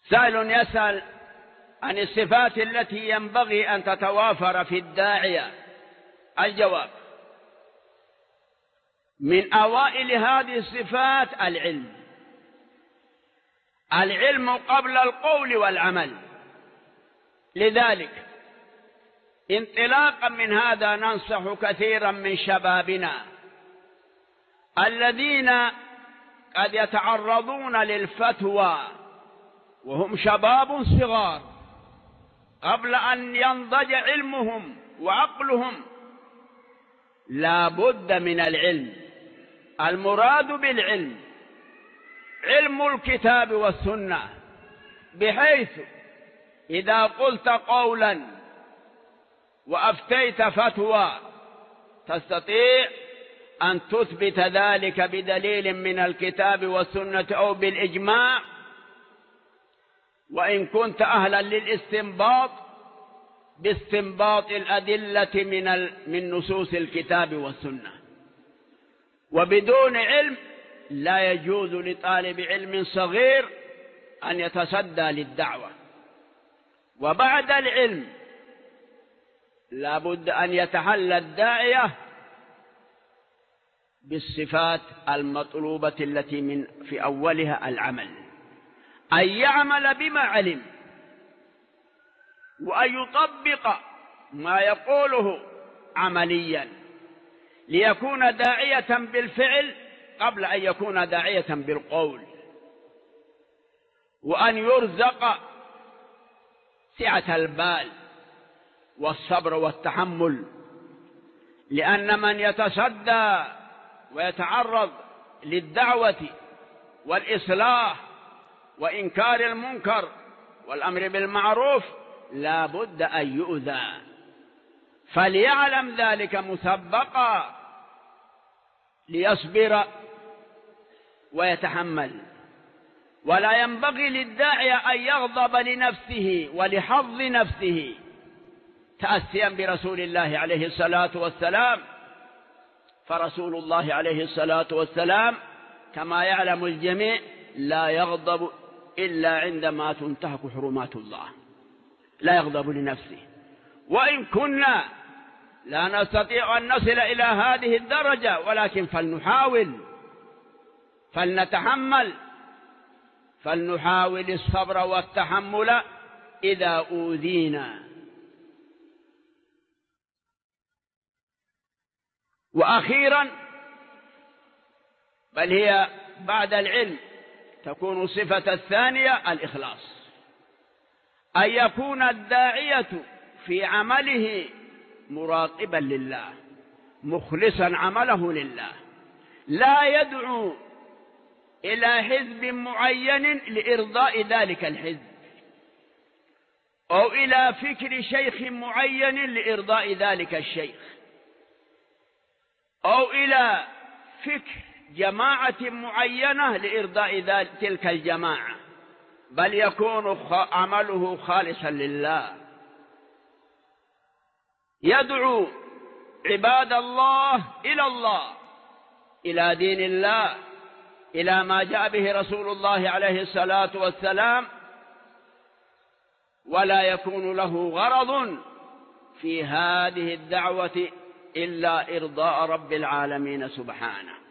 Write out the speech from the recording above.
سائل يسأل عن الصفات التي ينبغي أن تتوافر في الداعية. الجواب: من أوائل هذه الصفات العلم قبل القول والعمل. لذلك انطلاقا من هذا ننصح كثيرا من شبابنا الذين قد يتعرضون للفتوى وهم شباب صغار قبل أن ينضج علمهم وعقلهم. لا بد من العلم. المراد بالعلم علم الكتاب والسنة، بحيث إذا قلت قولا وأفتيت فتوى تستطيع أن تثبت ذلك بدليل من الكتاب والسنة أو بالإجماع، وإن كنت أهلا للاستنباط باستنباط الأدلة من نصوص الكتاب والسنة. وبدون علم لا يجوز لطالب علم صغير أن يتصدى للدعوة. وبعد العلم لا بد أن يتحلى الداعية بالصفات المطلوبة التي في أولها العمل، أن يعمل بما علم وأن يطبق ما يقوله عمليا ليكون داعية بالفعل قبل أن يكون داعية بالقول، وأن يرزق سعة البال والصبر والتحمل، لأن من يتصدى ويتعرض للدعوة والإصلاح وإنكار المنكر والأمر بالمعروف لا بد أن يؤذى، فليعلم ذلك مسبقا ليصبر ويتحمل. ولا ينبغي للداعية أن يغضب لنفسه ولحظ نفسه، تأسيا برسول الله عليه الصلاة والسلام. فرسول الله عليه الصلاة والسلام كما يعلم الجميع لا يغضب إلا عندما تنتهك حرمات الله، لا يغضب لنفسه. وإن كنا لا نستطيع أن نصل إلى هذه الدرجة، ولكن فلنحاول، فلنحاول الصبر والتحمل إذا أوذينا. وأخيرا، بل هي بعد العلم تكون الصفة الثانية الإخلاص، أن يكون الداعية في عمله مراقبا لله مخلصا عمله لله، لا يدعو إلى حزب معين لإرضاء ذلك الحزب، أو إلى فكر شيخ معين لإرضاء ذلك الشيخ، أو إلى فكر جماعة معينة لإرضاء تلك الجماعة، بل يكون عمله خالصا لله، يدعو عباد الله إلى دين الله، إلى ما جاء به رسول الله عليه الصلاة والسلام، ولا يكون له غرض في هذه الدعوة إلا إرضاء رب العالمين سبحانه.